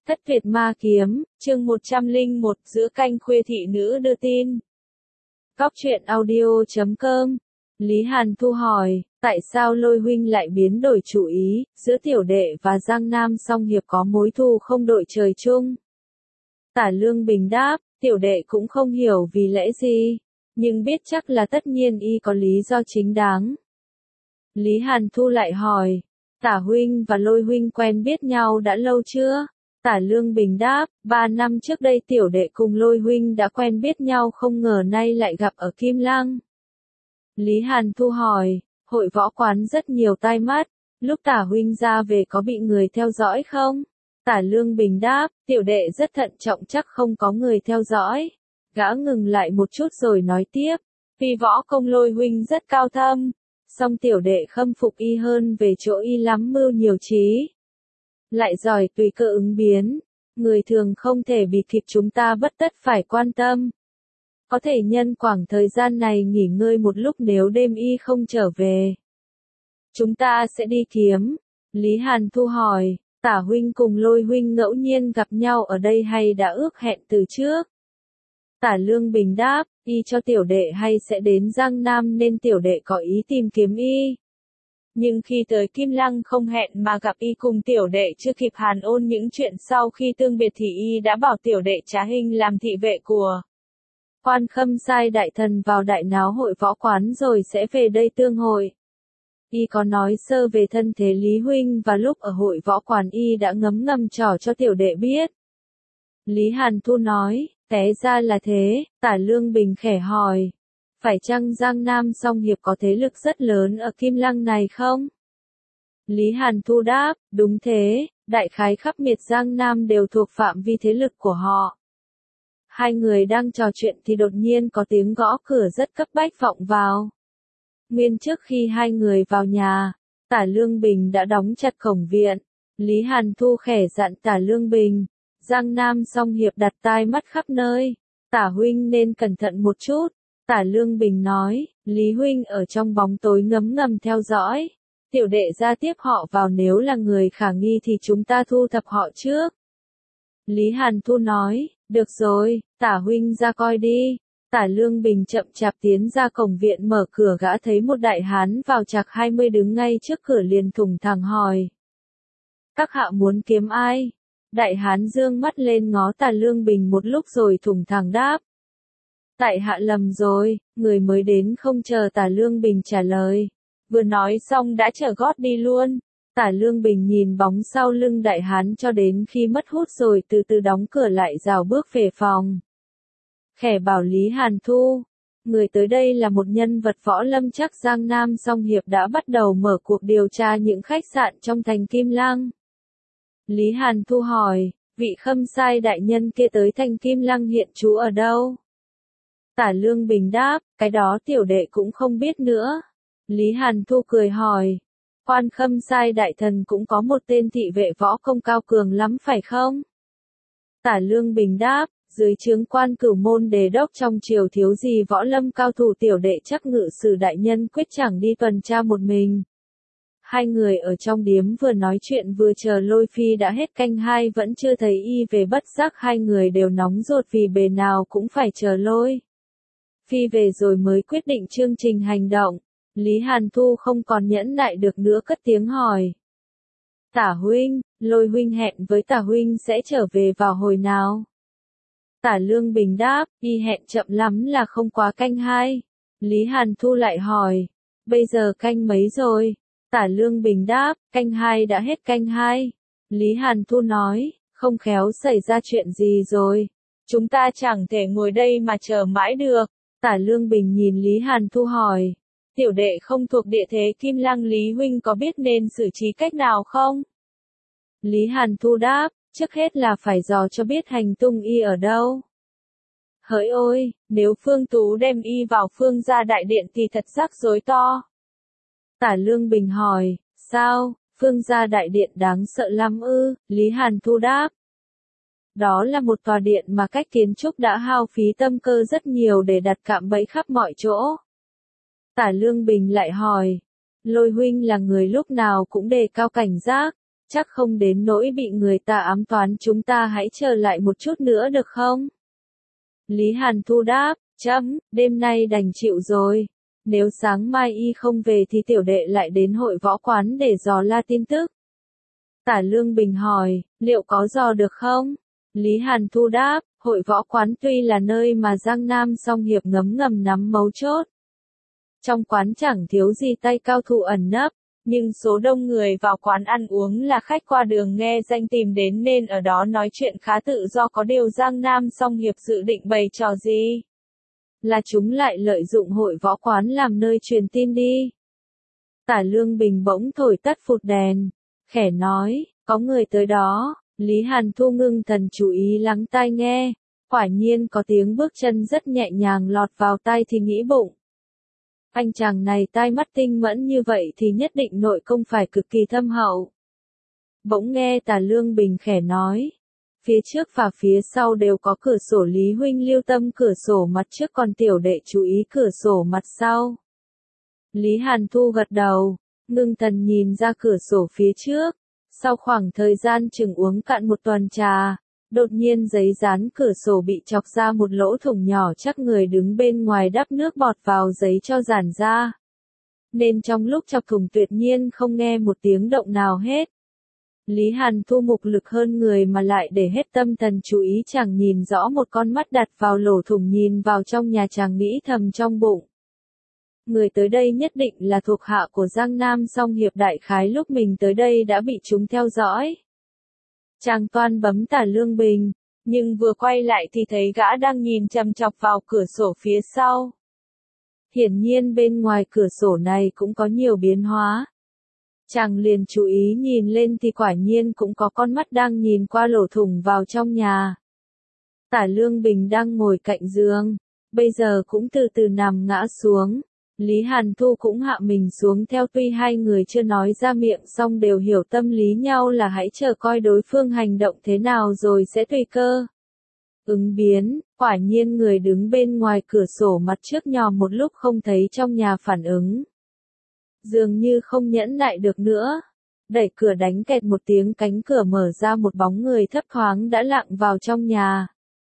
Thất Việt Ma Kiếm, chương 101, giữa canh khuya thị nữ đưa tin. Góc truyện audio.com. Lý Hàn Thu hỏi, tại sao Lôi huynh lại biến đổi chủ ý, giữa tiểu đệ và Giang Nam song hiệp có mối thù không đội trời chung? Tả Lương Bình đáp, tiểu đệ cũng không hiểu vì lẽ gì, nhưng biết chắc là tất nhiên y có lý do chính đáng. Lý Hàn Thu lại hỏi, Tả huynh và Lôi huynh quen biết nhau đã lâu chưa? Tả Lương Bình đáp, 3 năm trước đây tiểu đệ cùng Lôi huynh đã quen biết nhau, không ngờ nay lại gặp ở Kim Lăng. Lý Hàn Thu hỏi, hội võ quán rất nhiều tai mắt, lúc Tả huynh ra về có bị người theo dõi không? Tả Lương Bình đáp, tiểu đệ rất thận trọng, chắc không có người theo dõi. Gã ngừng lại một chút rồi nói tiếp, vì võ công Lôi huynh rất cao thâm, song tiểu đệ khâm phục y hơn về chỗ y lắm mưu nhiều trí, lại giỏi tùy cơ ứng biến, người thường không thể bị kịp, chúng ta bất tất phải quan tâm. Có thể nhân khoảng thời gian này nghỉ ngơi một lúc, nếu đêm y không trở về, chúng ta sẽ đi kiếm. Lý Hàn Thu hỏi, Tả huynh cùng Lôi huynh ngẫu nhiên gặp nhau ở đây hay đã ước hẹn từ trước? Tả Lương Bình đáp, y cho tiểu đệ hay sẽ đến Giang Nam nên tiểu đệ có ý tìm kiếm y. Nhưng khi tới Kim Lăng không hẹn mà gặp y cùng tiểu đệ chưa kịp hàn ôn những chuyện sau khi tương biệt thì y đã bảo tiểu đệ trá hình làm thị vệ của Quan Khâm sai đại thần vào đại náo hội võ quán rồi sẽ về đây tương hội. Y có nói sơ về thân thế Lý huynh và lúc ở hội võ quán y đã ngấm ngầm trò cho tiểu đệ biết. Lý Hàn Thu nói, té ra là thế. Tả Lương Bình khẽ hỏi, phải chăng Giang Nam song hiệp có thế lực rất lớn ở Kim Lăng này không? Lý Hàn Thu đáp, đúng thế, đại khái khắp miệt Giang Nam đều thuộc phạm vi thế lực của họ. Hai người đang trò chuyện thì đột nhiên có tiếng gõ cửa rất cấp bách vọng vào. Nguyên trước khi hai người vào nhà, Tả Lương Bình đã đóng chặt cổng viện. Lý Hàn Thu khẽ dặn Tả Lương Bình, Giang Nam song hiệp đặt tai mắt khắp nơi, Tả huynh nên cẩn thận một chút. Tả Lương Bình nói, Lý huynh ở trong bóng tối ngấm ngầm theo dõi, tiểu đệ ra tiếp họ vào, nếu là người khả nghi thì chúng ta thu thập họ trước. Lý Hàn Thu nói, được rồi, Tả huynh ra coi đi. Tả Lương Bình chậm chạp tiến ra cổng viện, mở cửa, gã thấy một đại hán vào chạc 20 đứng ngay trước cửa, liền thủng thẳng hỏi, các hạ muốn kiếm ai? Đại hán dương mắt lên ngó Tả Lương Bình một lúc rồi thủng thẳng đáp, tại hạ lầm rồi, người mới đến không chờ Tả Lương Bình trả lời. Vừa nói xong đã trở gót đi luôn. Tả Lương Bình nhìn bóng sau lưng đại hán cho đến khi mất hút rồi từ từ đóng cửa lại, rảo bước về phòng. Khẽ bảo Lý Hàn Thu, người tới đây là một nhân vật võ lâm, chắc Giang Nam song hiệp đã bắt đầu mở cuộc điều tra những khách sạn trong thành Kim Lăng. Lý Hàn Thu hỏi, vị Khâm sai đại nhân kia tới thành Kim Lăng hiện trú ở đâu? Tả Lương Bình đáp, cái đó tiểu đệ cũng không biết nữa. Lý Hàn Thu cười hỏi, Quan Khâm sai đại thần cũng có một tên thị vệ võ công cao cường lắm phải không? Tả Lương Bình đáp, dưới trướng Quan Cửu Môn đề đốc trong triều thiếu gì võ lâm cao thủ, tiểu đệ chắc ngự sử đại nhân quyết chẳng đi tuần tra một mình. Hai người ở trong điếm vừa nói chuyện vừa chờ Lôi phi, đã hết canh 2 vẫn chưa thấy y về, bất giác hai người đều nóng ruột vì bề nào cũng phải chờ Lôi phi về rồi mới quyết định chương trình hành động. Lý Hàn Thu không còn nhẫn nại được nữa, cất tiếng hỏi, Tả huynh, Lôi huynh hẹn với Tả huynh sẽ trở về vào hồi nào? Tả Lương Bình đáp, y hẹn chậm lắm là không quá canh 2. Lý Hàn Thu lại hỏi, bây giờ canh mấy rồi? Tả Lương Bình đáp, canh 2 đã hết canh 2. Lý Hàn Thu nói, không khéo xảy ra chuyện gì rồi, chúng ta chẳng thể ngồi đây mà chờ mãi được. Tả Lương Bình nhìn Lý Hàn Thu hỏi, tiểu đệ không thuộc địa thế Kim Lăng, Lý huynh có biết nên xử trí cách nào không? Lý Hàn Thu đáp, trước hết là phải dò cho biết hành tung y ở đâu. Hỡi ôi, nếu Phương Tú đem y vào Phương gia đại điện thì thật rắc rối to. Tả Lương Bình hỏi, sao, Phương gia đại điện đáng sợ lắm ư? Lý Hàn Thu đáp, đó là một tòa điện mà cách kiến trúc đã hao phí tâm cơ rất nhiều để đặt cạm bẫy khắp mọi chỗ. Tả Lương Bình lại hỏi, Lôi huynh là người lúc nào cũng đề cao cảnh giác, chắc không đến nỗi bị người ta ám toán, chúng ta hãy chờ lại một chút nữa được không? Lý Hàn Thu đáp, đêm nay đành chịu rồi. Nếu sáng mai y không về thì tiểu đệ lại đến hội võ quán để dò la tin tức. Tả Lương Bình hỏi, liệu có dò được không? Lý Hàn Thu đáp, hội võ quán tuy là nơi mà Giang Nam Song Hiệp ngấm ngầm nắm mấu chốt. Trong quán chẳng thiếu gì tay cao thủ ẩn nấp, nhưng số đông người vào quán ăn uống là khách qua đường nghe danh tìm đến nên ở đó nói chuyện khá tự do, có điều Giang Nam Song Hiệp dự định bày trò gì? Là chúng lại lợi dụng hội võ quán làm nơi truyền tin đi. Tả Lương Bình bỗng thổi tắt phụt đèn, khẽ nói, có người tới đó. Lý Hàn Thu ngưng thần chú ý lắng tai nghe, quả nhiên có tiếng bước chân rất nhẹ nhàng lọt vào tai thì nghĩ bụng. Anh chàng này tai mắt tinh mẫn như vậy thì nhất định nội công phải cực kỳ thâm hậu. Bỗng nghe Tả Lương Bình khẽ nói, phía trước và phía sau đều có cửa sổ, Lý huynh lưu tâm cửa sổ mặt trước, còn tiểu đệ chú ý cửa sổ mặt sau. Lý Hàn Thu gật đầu, ngưng thần nhìn ra cửa sổ phía trước. Sau khoảng thời gian chừng uống cạn một tuần trà, đột nhiên giấy dán cửa sổ bị chọc ra một lỗ thủng nhỏ, chắc người đứng bên ngoài đắp nước bọt vào giấy cho giản ra. Nên trong lúc chọc thủng tuyệt nhiên không nghe một tiếng động nào hết. Lý Hàn Thu mục lực hơn người mà lại để hết tâm thần chú ý, chẳng nhìn rõ một con mắt đặt vào lỗ thủng nhìn vào trong nhà, chàng nghĩ thầm trong bụng. Người tới đây nhất định là thuộc hạ của Giang Nam Song Hiệp, đại khái lúc mình tới đây đã bị chúng theo dõi. Chàng toan bấm Tả Lương Bình, nhưng vừa quay lại thì thấy gã đang nhìn chằm chọc vào cửa sổ phía sau. Hiển nhiên bên ngoài cửa sổ này cũng có nhiều biến hóa. Chàng liền chú ý nhìn lên thì quả nhiên cũng có con mắt đang nhìn qua lỗ thủng vào trong nhà. Tả Lương Bình đang ngồi cạnh giường, bây giờ cũng từ từ nằm ngã xuống. Lý Hàn Thu cũng hạ mình xuống theo, tuy hai người chưa nói ra miệng song đều hiểu tâm lý nhau là hãy chờ coi đối phương hành động thế nào rồi sẽ tùy cơ ứng biến. Quả nhiên người đứng bên ngoài cửa sổ mặt trước nhòm một lúc không thấy trong nhà phản ứng. Dường như không nhẫn nại được nữa. Đẩy cửa, đánh kẹt một tiếng, cánh cửa mở ra, một bóng người thấp thoáng đã lặng vào trong nhà.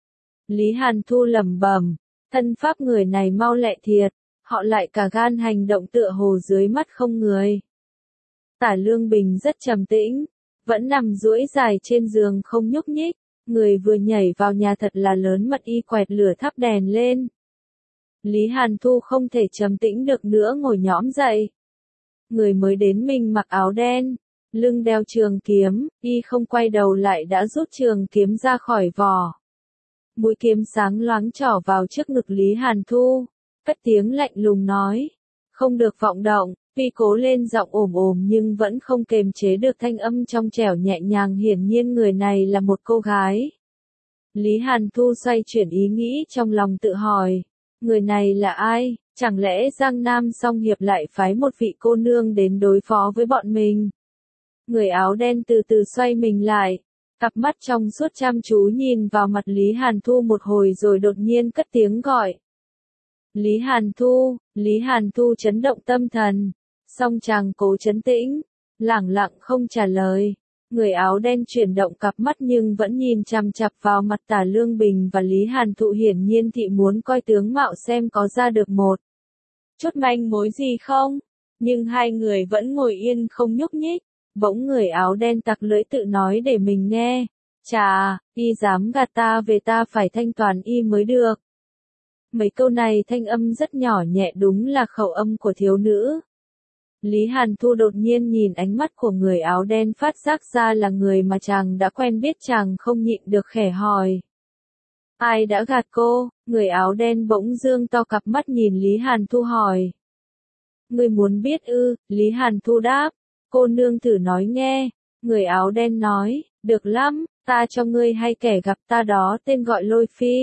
Lý Hàn Thu lẩm bẩm, thân pháp người này mau lẹ thiệt. Họ lại cả gan hành động tựa hồ dưới mắt không người. Tả Lương Bình rất trầm tĩnh, vẫn nằm duỗi dài trên giường không nhúc nhích. Người vừa nhảy vào nhà thật là lớn mật, y quẹt lửa thắp đèn lên. Lý Hàn Thu không thể trầm tĩnh được nữa, ngồi nhõm dậy. Người mới đến mình mặc áo đen, lưng đeo trường kiếm, y không quay đầu lại đã rút trường kiếm ra khỏi vỏ. Mũi kiếm sáng loáng trỏ vào trước ngực Lý Hàn Thu. Cất tiếng lạnh lùng nói, không được vọng động, tuy cố lên giọng ồm ồm nhưng vẫn không kềm chế được thanh âm trong trẻo nhẹ nhàng, hiển nhiên người này là một cô gái. Lý Hàn Thu xoay chuyển ý nghĩ trong lòng, tự hỏi, người này là ai, chẳng lẽ Giang Nam Song Hiệp lại phái một vị cô nương đến đối phó với bọn mình? Người áo đen từ từ xoay mình lại, cặp mắt trong suốt chăm chú nhìn vào mặt Lý Hàn Thu một hồi rồi đột nhiên cất tiếng gọi. Lý Hàn Thu chấn động tâm thần, song chàng cố trấn tĩnh, lẳng lặng không trả lời. Người áo đen chuyển động cặp mắt nhưng vẫn nhìn chằm chằm vào mặt Tả Lương Bình và Lý Hàn Thu, hiển nhiên thị muốn coi tướng mạo xem có ra được một chút manh mối gì không. Nhưng hai người vẫn ngồi yên không nhúc nhích. Bỗng người áo đen tặc lưỡi tự nói để mình nghe, chà, y dám gạt ta về, ta phải thanh toán y mới được. Mấy câu này thanh âm rất nhỏ nhẹ, đúng là khẩu âm của thiếu nữ. Lý Hàn Thu đột nhiên nhìn ánh mắt của người áo đen, phát giác ra là người mà chàng đã quen biết, chàng không nhịn được khẽ hỏi. Ai đã gạt cô? Người áo đen bỗng dương to cặp mắt nhìn Lý Hàn Thu hỏi. Ngươi muốn biết ư? Lý Hàn Thu đáp. Cô nương thử nói nghe. Người áo đen nói, được lắm, ta cho ngươi hay kẻ gặp ta đó tên gọi Lôi Phi.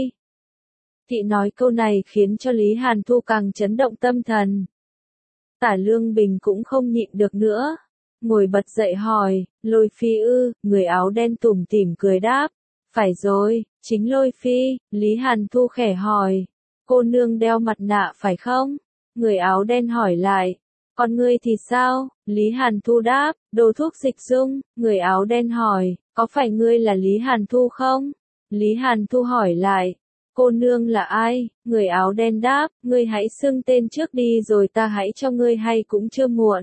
Thị nói câu này khiến cho Lý Hàn Thu càng chấn động tâm thần. Tả Lương Bình cũng không nhịn được nữa. Ngồi bật dậy hỏi, Lôi Phi ư? Người áo đen tủm tỉm cười đáp. Phải rồi, chính Lôi Phi. Lý Hàn Thu khẽ hỏi, cô nương đeo mặt nạ phải không? Người áo đen hỏi lại, Còn ngươi thì sao? Lý Hàn Thu đáp, đồ thuốc dịch dung. Người áo đen hỏi, có phải ngươi là Lý Hàn Thu không? Lý Hàn Thu hỏi lại, cô nương là ai? Người áo đen đáp, ngươi hãy xưng tên trước đi rồi ta hãy cho ngươi hay cũng chưa muộn.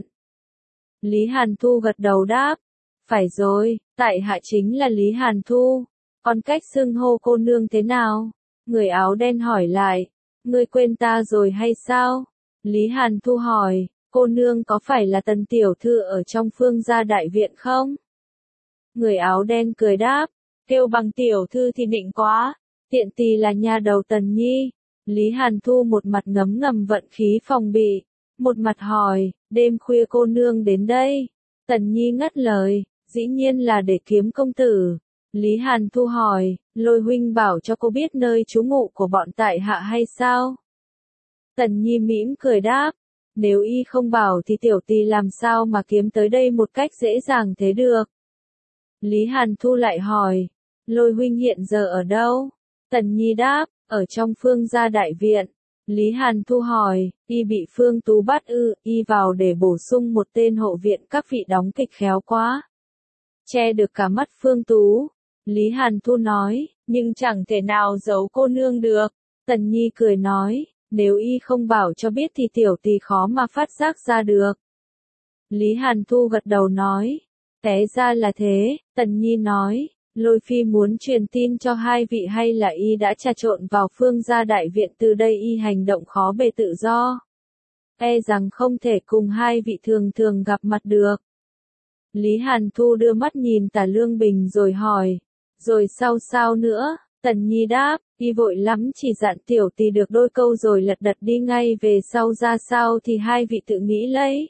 Lý Hàn Thu gật đầu đáp, phải rồi, tại hạ chính là Lý Hàn Thu. Còn cách xưng hô cô nương thế nào? Người áo đen hỏi lại, ngươi quên ta rồi hay sao? Lý Hàn Thu hỏi, cô nương có phải là Tần tiểu thư ở trong Phương gia đại viện không? Người áo đen cười đáp, kêu bằng tiểu thư thì nịnh quá, tiện tì là nha đầu Tần Nhi. Lý Hàn Thu một mặt ngấm ngầm vận khí phòng bị, một mặt hỏi, đêm khuya cô nương đến đây. Tần Nhi ngắt lời, dĩ nhiên là để kiếm công tử. Lý Hàn Thu hỏi, Lôi huynh bảo cho cô biết nơi trú ngụ của bọn tại hạ hay sao? Tần Nhi mỉm cười đáp, nếu y không bảo thì tiểu tỳ làm sao mà kiếm tới đây một cách dễ dàng thế được. Lý Hàn Thu lại hỏi, Lôi huynh hiện giờ ở đâu? Tần Nhi đáp, ở trong Phương gia đại viện. Lý Hàn Thu hỏi, y bị Phương Tú bắt ư? Y vào để bổ sung một tên hộ viện, các vị đóng kịch khéo quá, che được cả mắt Phương Tú. Lý Hàn Thu nói, nhưng chẳng thể nào giấu cô nương được. Tần Nhi cười nói, nếu y không bảo cho biết thì tiểu tỳ khó mà phát giác ra được. Lý Hàn Thu gật đầu nói, té ra là thế. Tần Nhi nói, Lôi phi muốn truyền tin cho hai vị hay là y đã trà trộn vào Phương gia đại viện, từ đây y hành động khó bề tự do, e rằng không thể cùng hai vị thường thường gặp mặt được. Lý Hàn Thu đưa mắt nhìn Tả Lương Bình rồi hỏi, rồi sau sao nữa? Tần Nhi đáp, y vội lắm chỉ dặn tiểu tỳ được đôi câu rồi lật đật đi ngay, về sau ra sao thì hai vị tự nghĩ lấy.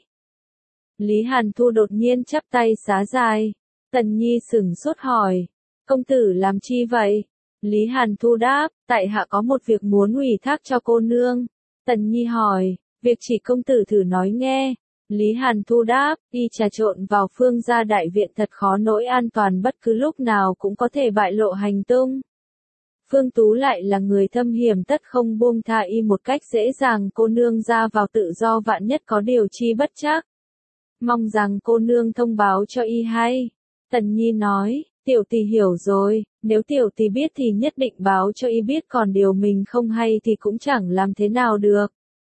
Lý Hàn Thu đột nhiên chắp tay xá dài. Tần Nhi sửng sốt hỏi, công tử làm chi vậy? Lý Hàn Thu đáp, tại hạ có một việc muốn ủy thác cho cô nương. Tần Nhi hỏi, việc chỉ công tử thử nói nghe. Lý Hàn Thu đáp, y trà trộn vào Phương gia đại viện thật khó nỗi an toàn, bất cứ lúc nào cũng có thể bại lộ hành tung. Phương Tú lại là người thâm hiểm, tất không buông tha y một cách dễ dàng, cô nương ra vào tự do, vạn nhất có điều chi bất trắc. Mong rằng cô nương thông báo cho y hay. Tần Nhi nói, tiểu tỳ hiểu rồi, nếu tiểu tỳ biết thì nhất định báo cho y biết, còn điều mình không hay thì cũng chẳng làm thế nào được.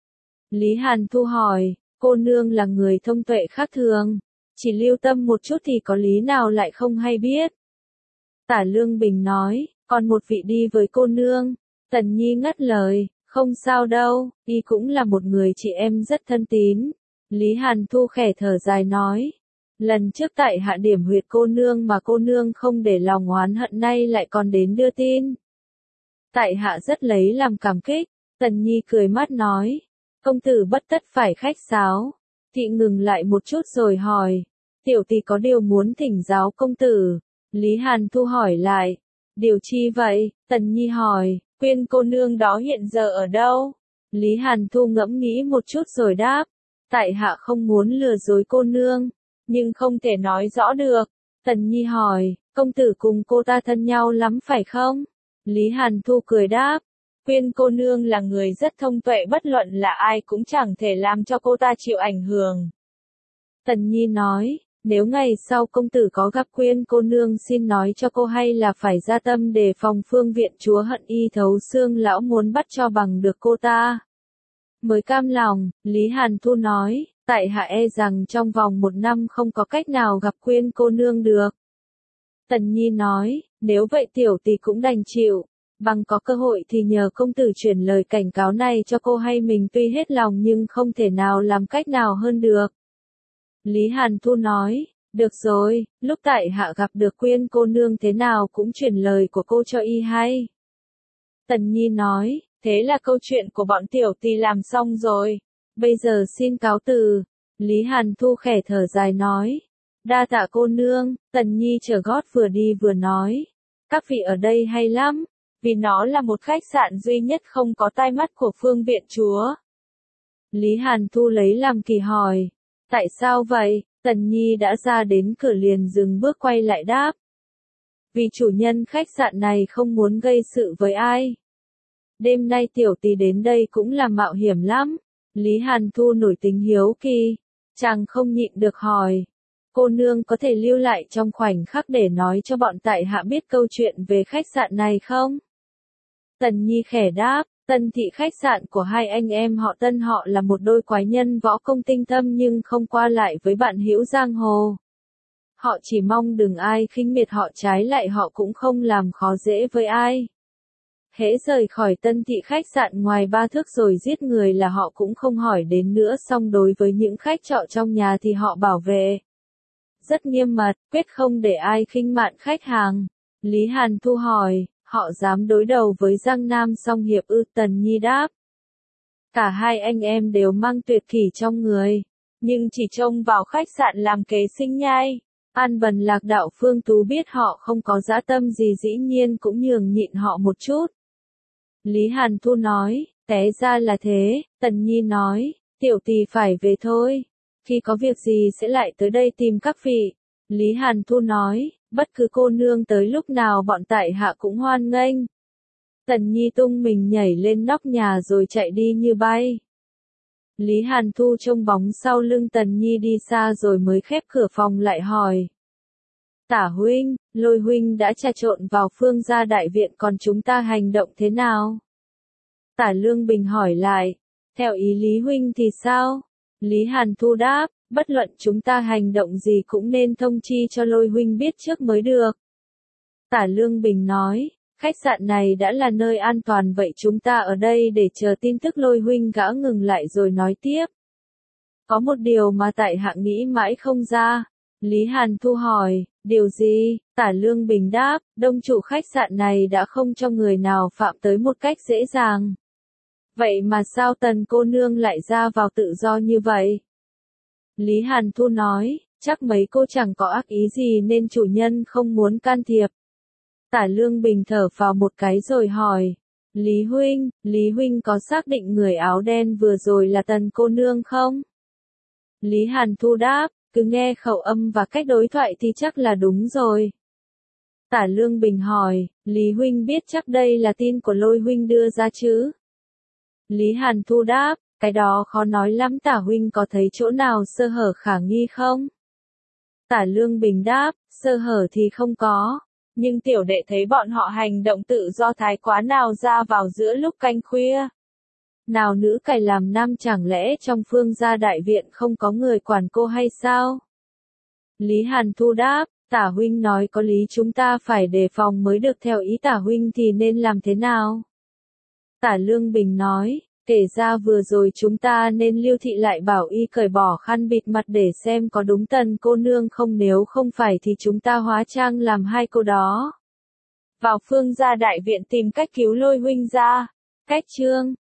Lý Hàn Thu hỏi, cô nương là người thông tuệ khác thường, chỉ lưu tâm một chút thì có lý nào lại không hay biết. Tả Lương Bình nói, còn một vị đi với cô nương. Tần Nhi ngắt lời, không sao đâu, y cũng là một người chị em rất thân tín. Lý Hàn Thu khẽ thở dài nói, lần trước tại hạ điểm huyệt cô nương mà cô nương không để lòng oán hận, nay lại còn đến đưa tin. Tại hạ rất lấy làm cảm kích. Tần Nhi cười mắt nói, công tử bất tất phải khách sáo. Thị ngừng lại một chút rồi hỏi, tiểu tỳ có điều muốn thỉnh giáo công tử. Lý Hàn Thu hỏi lại, điều chi vậy? Tần Nhi hỏi, Quyên cô nương đó hiện giờ ở đâu? Lý Hàn Thu ngẫm nghĩ một chút rồi đáp, tại hạ không muốn lừa dối cô nương, nhưng không thể nói rõ được. Tần Nhi hỏi, công tử cùng cô ta thân nhau lắm phải không? Lý Hàn Thu cười đáp, Quyên cô nương là người rất thông tuệ, bất luận là ai cũng chẳng thể làm cho cô ta chịu ảnh hưởng. Tần Nhi nói, nếu ngày sau công tử có gặp Quyên cô nương xin nói cho cô hay là phải ra tâm đề phòng, Phương viện chúa hận y thấu xương, lão muốn bắt cho bằng được cô ta mới cam lòng. Lý Hàn Thu nói, tại hạ e rằng trong vòng 1 năm không có cách nào gặp Quyên cô nương được. Tần Nhi nói, nếu vậy tiểu tỳ cũng đành chịu, bằng có cơ hội thì nhờ công tử truyền lời cảnh cáo này cho cô hay, mình tuy hết lòng nhưng không thể nào làm cách nào hơn được. Lý Hàn Thu nói, được rồi, lúc tại hạ gặp được Quyên cô nương thế nào cũng truyền lời của cô cho y hay. Tần Nhi nói, thế là câu chuyện của bọn tiểu tỳ làm xong rồi, bây giờ xin cáo từ. Lý Hàn Thu khẽ thở dài nói, đa tạ cô nương. Tần Nhi trở gót vừa đi vừa nói, các vị ở đây hay lắm, vì nó là một khách sạn duy nhất không có tai mắt của Phương viện chúa. Lý Hàn Thu lấy làm kỳ hỏi, tại sao vậy? Tần Nhi đã ra đến cửa liền dừng bước quay lại đáp, vì chủ nhân khách sạn này không muốn gây sự với ai. Đêm nay tiểu tỳ đến đây cũng là mạo hiểm lắm. Lý Hàn Thu nổi tính hiếu kỳ, Chàng không nhịn được hỏi. Cô nương có thể lưu lại trong khoảnh khắc để nói cho bọn tại hạ biết câu chuyện về khách sạn này không? Tần Nhi khẽ đáp, Tân Thị khách sạn của hai anh em họ Tân họ là một đôi quái nhân võ công tinh thâm nhưng không qua lại với bạn hữu giang hồ. Họ chỉ mong đừng ai khinh miệt họ, trái lại họ cũng không làm khó dễ với ai. Hễ rời khỏi Tân Thị khách sạn ngoài 3 thước rồi giết người là họ cũng không hỏi đến nữa, song đối với những khách trọ trong nhà thì họ bảo vệ rất nghiêm mật, quyết không để ai khinh mạn khách hàng. Lý Hàn Thu hỏi, họ dám đối đầu với Giang Nam Song Hiệp ư? Tần Nhi đáp. Cả hai anh em đều mang tuyệt kỹ trong người, nhưng chỉ trông vào khách sạn làm kế sinh nhai. An Bần Lạc Đạo Phương Tú biết họ không có dã tâm gì dĩ nhiên cũng nhường nhịn họ một chút. Lý Hàn Thu nói, té ra là thế. Tần Nhi nói, tiểu tỷ phải về thôi. Khi có việc gì sẽ lại tới đây tìm các vị. Lý Hàn Thu nói, bất cứ cô nương tới lúc nào bọn tại hạ cũng hoan nghênh. Tần Nhi tung mình nhảy lên nóc nhà rồi chạy đi như bay. Lý Hàn Thu trông bóng sau lưng Tần Nhi đi xa rồi mới khép cửa phòng lại hỏi. Tả huynh, Lôi huynh đã trà trộn vào Phương Gia đại viện, còn chúng ta hành động thế nào? Tả Lương Bình hỏi lại. Theo ý Lý huynh thì sao? Lý Hàn Thu đáp, bất luận chúng ta hành động gì cũng nên thông chi cho Lôi huynh biết trước mới được. Tả Lương Bình nói, khách sạn này đã là nơi an toàn vậy chúng ta ở đây để chờ tin tức. Lôi huynh gã ngừng lại rồi nói tiếp. Có một điều mà tại hạ nghĩ mãi không ra. Lý Hàn Thu hỏi, điều gì? Tả Lương Bình đáp, đông chủ khách sạn này đã không cho người nào phạm tới một cách dễ dàng. Vậy mà sao Tần cô nương lại ra vào tự do như vậy? Lý Hàn Thu nói, chắc mấy cô chẳng có ác ý gì nên chủ nhân không muốn can thiệp. Tả Lương Bình thở vào một cái rồi hỏi, Lý huynh có xác định người áo đen vừa rồi là Tần cô nương không? Lý Hàn Thu đáp, cứ nghe khẩu âm và cách đối thoại thì chắc là đúng rồi. Tả Lương Bình hỏi, Lý huynh biết chắc đây là tin của Lôi huynh đưa ra chứ? Lý Hàn Thu đáp, cái đó khó nói lắm. Tả huynh có thấy chỗ nào sơ hở khả nghi không? Tả Lương Bình đáp, sơ hở thì không có. Nhưng tiểu đệ thấy bọn họ hành động tự do thái quá, nào ra vào giữa lúc canh khuya. Nào nữ cày làm nam, chẳng lẽ trong Phương Gia đại viện không có người quản cô hay sao? Lý Hàn Thu đáp, Tả huynh nói có lý, chúng ta phải đề phòng mới được. Theo ý Tả huynh thì nên làm thế nào? Tả Lương Bình nói, kể ra vừa rồi chúng ta nên lưu thị lại bảo y cởi bỏ khăn bịt mặt để xem có đúng Tần cô nương không, nếu không phải thì chúng ta hóa trang làm hai cô đó. Vào Phương Gia đại viện tìm cách cứu Lôi huynh ra. Cách chương